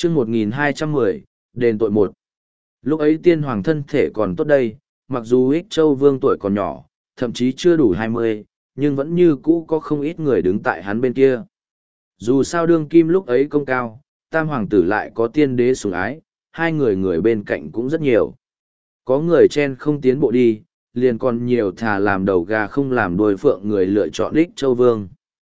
chương 1210, đền tội một. Lúc ấy tiên hoàng thân thể còn tốt đây, mặc dù Ích Châu Vương tuổi còn nhỏ, thậm chí chưa đủ 20, nhưng vẫn như cũ có không ít người đứng tại hắn bên kia. Dù sao đương kim lúc ấy công cao, tam hoàng tử lại có tiên đế sủng ái, hai người bên cạnh cũng rất nhiều. Có người chen không tiến bộ đi, liền còn nhiều thà làm đầu gà không làm đuôi phượng người lựa chọn Ích Châu Vương.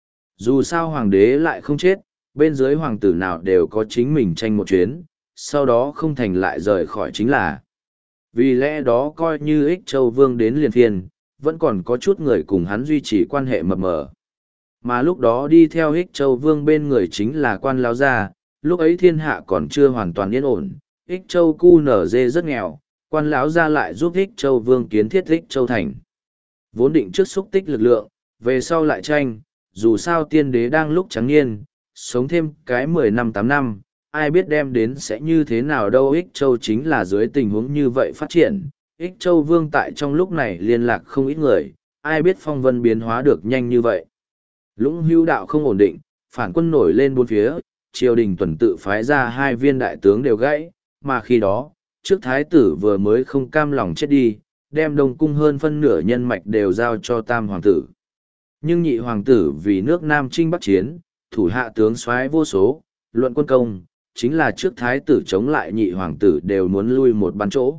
Dù sao hoàng đế lại không chết, bên dưới hoàng tử nào đều có chính mình tranh một chuyến, sau đó không thành lại rời khỏi chính là. Vì lẽ đó coi như Ích Châu Vương đến liền phiên, vẫn còn có chút người cùng hắn duy trì quan hệ mập mờ. Mà lúc đó đi theo Ích Châu Vương bên người chính là quan lão gia, lúc ấy thiên hạ còn chưa hoàn toàn yên ổn, Ích Châu cu nở dê rất nghèo, quan lão gia lại giúp Ích Châu Vương kiến thiết Ích Châu Thành. Vốn định trước xúc tích lực lượng, về sau lại tranh, dù sao tiên đế đang lúc trắng niên, sống thêm cái 10 năm 8 năm, ai biết đem đến sẽ như thế nào đâu. Ích Châu chính là dưới tình huống như vậy phát triển. Ích Châu Vương tại trong lúc này liên lạc không ít người, ai biết phong vân biến hóa được nhanh như vậy. Lũng hữu đạo không ổn định, phản quân nổi lên bốn phía, triều đình tuần tự phái ra hai viên đại tướng đều gãy, mà khi đó, trước thái tử vừa mới không cam lòng chết đi, đem đông cung hơn phân nửa nhân mạch đều giao cho tam hoàng tử. Nhưng nhị hoàng tử vì nước Nam Chinh Bắc chiến, thủ hạ tướng soái vô số, luận quân công, chính là trước thái tử chống lại nhị hoàng tử đều muốn lui một bắn chỗ.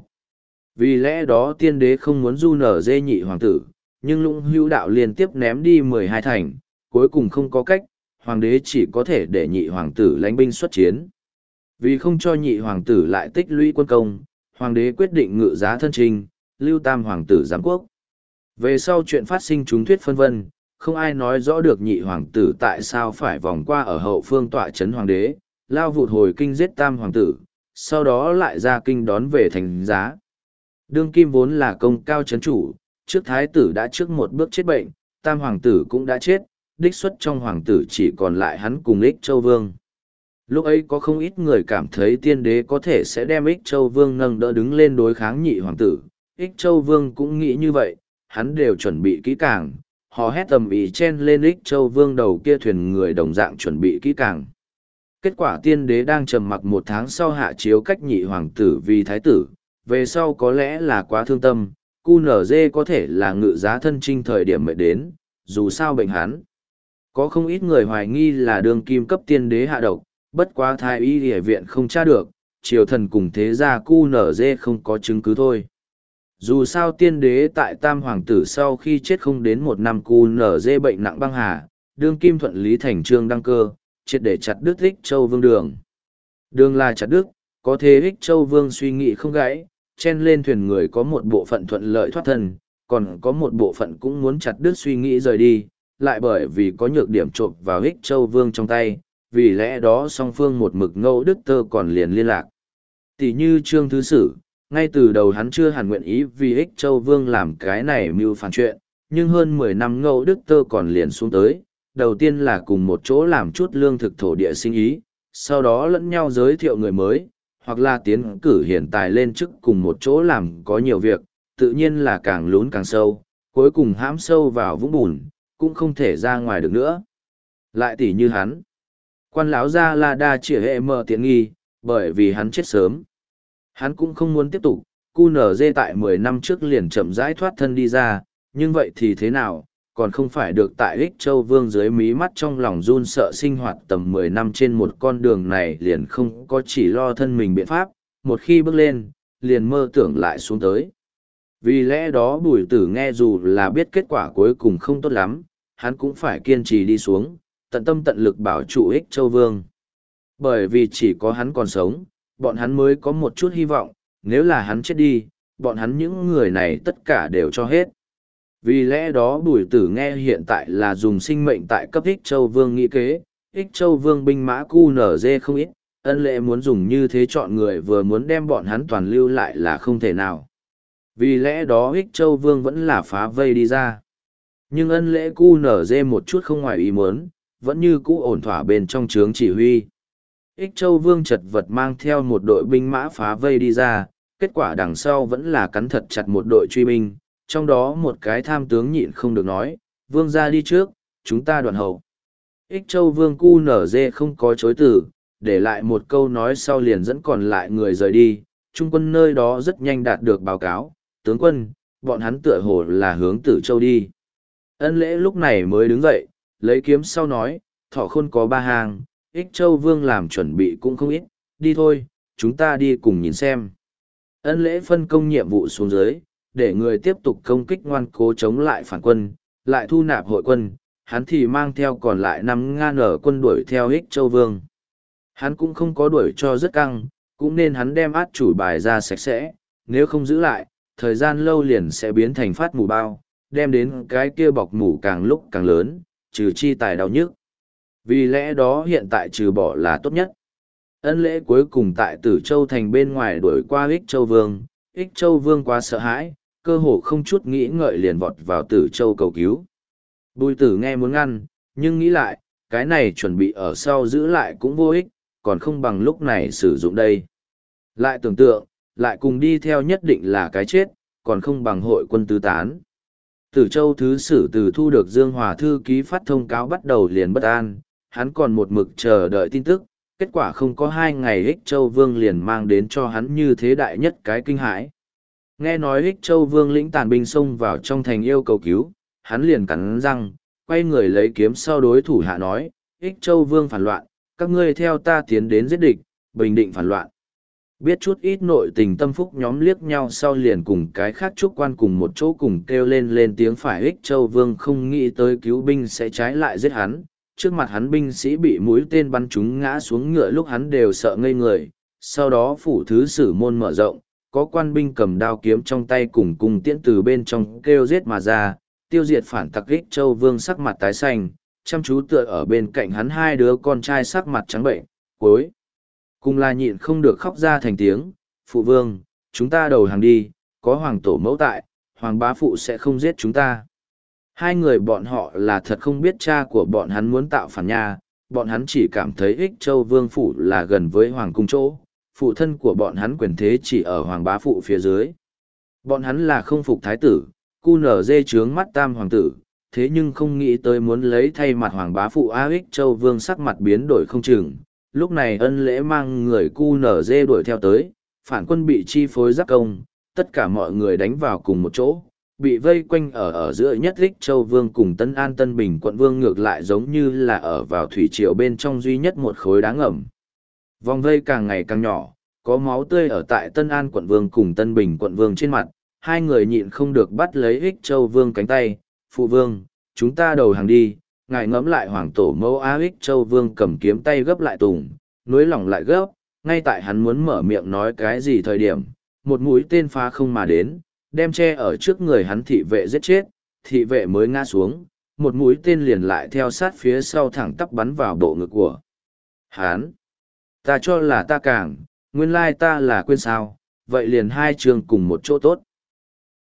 Vì lẽ đó tiên đế không muốn du nở dê nhị hoàng tử, nhưng Lũng Hữu Đạo liên tiếp ném đi 12 thành, cuối cùng không có cách, hoàng đế chỉ có thể để nhị hoàng tử lãnh binh xuất chiến. Vì không cho nhị hoàng tử lại tích lũy quân công, hoàng đế quyết định ngự giá thân trinh, lưu tam hoàng tử giám quốc. Về sau chuyện phát sinh chúng thuyết phân vân, không ai nói rõ được nhị hoàng tử tại sao phải vòng qua ở hậu phương tọa trấn hoàng đế, lao vụt hồi kinh giết tam hoàng tử, sau đó lại ra kinh đón về thành giá. Đương kim vốn là công cao trấn chủ, trước thái tử đã trước một bước chết bệnh, tam hoàng tử cũng đã chết, đích xuất trong hoàng tử chỉ còn lại hắn cùng Ích Châu Vương. Lúc ấy có không ít người cảm thấy tiên đế có thể sẽ đem Ích Châu Vương nâng đỡ đứng lên đối kháng nhị hoàng tử. Ích Châu Vương cũng nghĩ như vậy, hắn đều chuẩn bị kỹ càng, họ hét tầm ý chen lên Ích Châu Vương đầu kia thuyền người đồng dạng chuẩn bị kỹ càng. Kết quả tiên đế đang trầm mặc một tháng sau hạ chiếu cách nhị hoàng tử vì thái tử, về sau có lẽ là quá thương tâm, cu nở dê có thể là ngự giá thân trinh thời điểm mới đến, dù sao bệnh hắn. Có không ít người hoài nghi là đương kim cấp tiên đế hạ độc, bất quá thái y y viện không tra được, triều thần cùng thế gia cu nở dê không có chứng cứ thôi. Dù sao tiên đế tại tam hoàng tử sau khi chết không đến một năm cu nở dê bệnh nặng băng hà, đương kim thuận lý thành trương đăng cơ, triệt để chặt đứt Ích Châu Vương đường. Đường là chặt đứt, có thế Ích Châu Vương suy nghĩ không gãy, chen lên thuyền người có một bộ phận thuận lợi thoát thân, còn có một bộ phận cũng muốn chặt đứt suy nghĩ rời đi, lại bởi vì có nhược điểm trộm vào Ích Châu Vương trong tay, vì lẽ đó song phương một mực ngẫu đức tơ còn liền liên lạc. Tỷ như Trương Thứ Sử, ngay từ đầu hắn chưa hẳn nguyện ý vì Ích Châu Vương làm cái này mưu phản chuyện, nhưng hơn 10 năm ngẫu đức tơ còn liền xuống tới, đầu tiên là cùng một chỗ làm chút lương thực thổ địa sinh ý, sau đó lẫn nhau giới thiệu người mới, hoặc là tiến cử hiện tài lên chức cùng một chỗ làm có nhiều việc, tự nhiên là càng lún càng sâu, cuối cùng hãm sâu vào vũng bùn, cũng không thể ra ngoài được nữa. Lại tỷ như hắn, quan lão gia là đa chỉ hệ mở tiện nghi, bởi vì hắn chết sớm. Hắn cũng không muốn tiếp tục, cu nở dê tại 10 năm trước liền chậm rãi thoát thân đi ra, nhưng vậy thì thế nào, còn không phải được tại Ích Châu Vương dưới mí mắt trong lòng run sợ sinh hoạt tầm 10 năm trên một con đường này liền không có chỉ lo thân mình biện pháp, một khi bước lên, liền mơ tưởng lại xuống tới. Vì lẽ đó Bùi Tử nghe dù là biết kết quả cuối cùng không tốt lắm, hắn cũng phải kiên trì đi xuống, tận tâm tận lực bảo trụ Ích Châu Vương. Bởi vì chỉ có hắn còn sống, bọn hắn mới có một chút hy vọng, nếu là hắn chết đi, bọn hắn những người này tất cả đều cho hết. Vì lẽ đó Bùi Tử nghe hiện tại là dùng sinh mệnh tại cấp Ích Châu Vương nghĩ kế, Ích Châu Vương binh mã cu nở dê không ít, ân lệ muốn dùng như thế chọn người vừa muốn đem bọn hắn toàn lưu lại là không thể nào. Vì lẽ đó Ích Châu Vương vẫn là phá vây đi ra. Nhưng ân lễ cu nở dê một chút không ngoài ý muốn, vẫn như cũ ổn thỏa bên trong trướng chỉ huy. Ích Châu Vương chật vật mang theo một đội binh mã phá vây đi ra, kết quả đằng sau vẫn là cắn thật chặt một đội truy binh, trong đó một cái tham tướng nhịn không được nói, Vương ra đi trước, chúng ta đoạn hậu. Ích Châu Vương cu nở dê không có chối từ, để lại một câu nói sau liền dẫn còn lại người rời đi. Trung quân nơi đó rất nhanh đạt được báo cáo, tướng quân, bọn hắn tựa hồ là hướng Tử Châu đi. Ân Lễ lúc này mới đứng dậy, lấy kiếm sau nói, Thọ Khôn có 3 hàng, Ích Châu Vương làm chuẩn bị cũng không ít, đi thôi, chúng ta đi cùng nhìn xem. Ân Lễ phân công nhiệm vụ xuống dưới, để người tiếp tục công kích ngoan cố chống lại phản quân, lại thu nạp hội quân, hắn thì mang theo còn lại 5.000 ở quân đuổi theo Ích Châu Vương. Hắn cũng không có đuổi cho rất căng, cũng nên hắn đem át chủ bài ra sạch sẽ, nếu không giữ lại, thời gian lâu liền sẽ biến thành phát mù bao, đem đến cái kia bọc mủ càng lúc càng lớn, trừ chi tài đau nhức. Vì lẽ đó hiện tại trừ bỏ là tốt nhất. Ân Lễ cuối cùng tại Tử Châu thành bên ngoài đuổi qua Ích Châu Vương, Ích Châu Vương quá sợ hãi, cơ hồ không chút nghĩ ngợi liền vọt vào Tử Châu cầu cứu. Bùi Tử nghe muốn ngăn, nhưng nghĩ lại, cái này chuẩn bị ở sau giữ lại cũng vô ích, còn không bằng lúc này sử dụng đây. Lại tưởng tượng, lại cùng đi theo nhất định là cái chết, còn không bằng hội quân tứ tán. Tử Châu thứ sử từ thu được Dương Hòa thư ký phát thông cáo bắt đầu liền bất an, hắn còn một mực chờ đợi tin tức, kết quả không có 2 ngày Ích Châu Vương liền mang đến cho hắn như thế đại nhất cái kinh hãi. Nghe nói Ích Châu Vương lĩnh tàn binh xông vào trong thành yêu cầu cứu, hắn liền cắn răng, quay người lấy kiếm sau đối thủ hạ nói, Ích Châu Vương phản loạn, các ngươi theo ta tiến đến giết địch, bình định phản loạn. Biết chút ít nội tình tâm phúc nhóm liếc nhau sau liền cùng cái khác trúc quan cùng một chỗ cùng kêu lên tiếng phải. Ích Châu Vương không nghĩ tới cứu binh sẽ trái lại giết hắn, trước mặt hắn binh sĩ bị mũi tên bắn trúng ngã xuống ngựa lúc hắn đều sợ ngây người, sau đó phủ thứ sử môn mở rộng, có quan binh cầm đao kiếm trong tay cùng cùng tiễn từ bên trong kêu giết mà ra, tiêu diệt phản tặc. Ích Châu Vương sắc mặt tái xanh, chăm chú tựa ở bên cạnh hắn 2 đứa con trai sắc mặt trắng bệnh, cuối cùng là nhịn không được khóc ra thành tiếng, phụ vương, chúng ta đầu hàng đi, có hoàng tổ mẫu tại, hoàng bá phụ sẽ không giết chúng ta. 2 người bọn họ là thật không biết cha của bọn hắn muốn tạo phản nha, bọn hắn chỉ cảm thấy Ích Châu Vương phủ là gần với hoàng cung chỗ, phụ thân của bọn hắn quyền thế chỉ ở hoàng bá phụ phía dưới. Bọn hắn là không phục thái tử, cu nở dê trướng mắt tam hoàng tử, thế nhưng không nghĩ tới muốn lấy thay mặt hoàng bá phụ. Ích Châu Vương sắc mặt biến đổi không chừng. Lúc này Ân Lễ mang người cu nở dê đuổi theo tới, phản quân bị chi phối giáp công, tất cả mọi người đánh vào cùng một chỗ, bị vây quanh ở giữa nhất. Ích Châu Vương cùng Tân An Tân Bình quận vương ngược lại giống như là ở vào thủy triều bên trong duy nhất một khối đá ngầm. Vòng vây càng ngày càng nhỏ, có máu tươi ở tại Tân An quận vương cùng Tân Bình quận vương trên mặt, 2 người nhịn không được bắt lấy Ích Châu Vương cánh tay, phụ vương, chúng ta đầu hàng đi. Ngài ngẫm lại hoàng tổ mẫu. Ích Châu Vương cầm kiếm tay gấp lại tùng, nối lỏng lại gấp, ngay tại hắn muốn mở miệng nói cái gì thời điểm, một mũi tên phá không mà đến, đem che ở trước người hắn thị vệ giết chết, thị vệ mới ngã xuống, một mũi tên liền lại theo sát phía sau thẳng tắp bắn vào bộ ngực của hắn. Ta cho là ta càng, nguyên lai ta là quên sao, vậy liền 2 trường cùng một chỗ tốt.